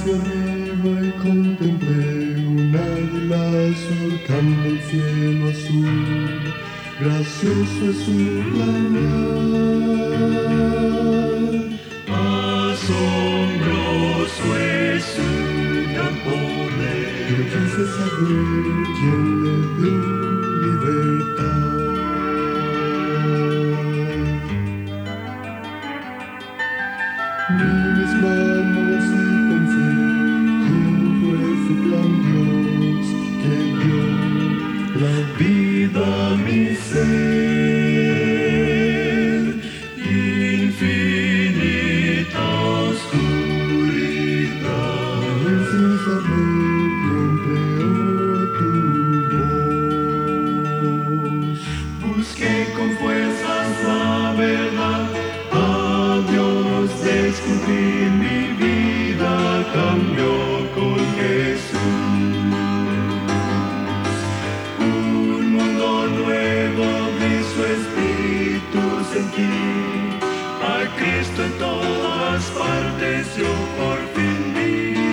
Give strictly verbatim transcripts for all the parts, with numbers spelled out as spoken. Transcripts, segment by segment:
hacia arriba y contemplé un águila surcando el cielo azul. Gracioso es su planear, asombroso es su gran poder. Yo quise saber quién le dio libertad. Vi mis manos y pensé, ¿quién fue ese gran Dios que dio la vida a mi ser? Infinita oscuridad, Sin saber quién creó tu voz. busqué con fuerzas la verdad. A Dios descubrí, mi vida cambió con Jesús. Un mundo nuevo vi su espíritu sentir. A Cristo en todas partes yo por fin vi.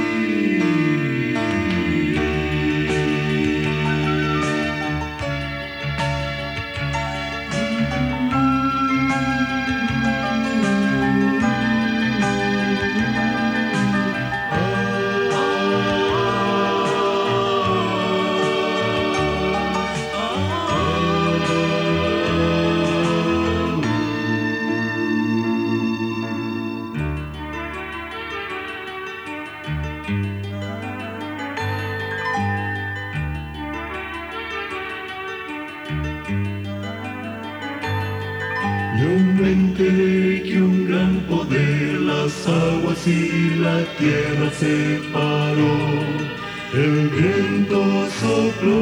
Yo me enteré que un gran poder las aguas y la tierra separó. El viento sopló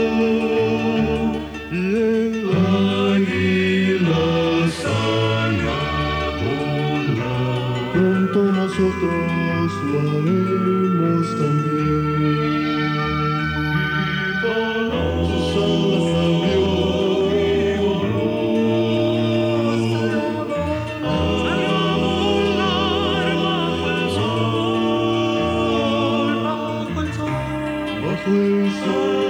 y el águila sana volar. Pronto nosotros lo haremos también. Sus alas abrió. Bajo el sol.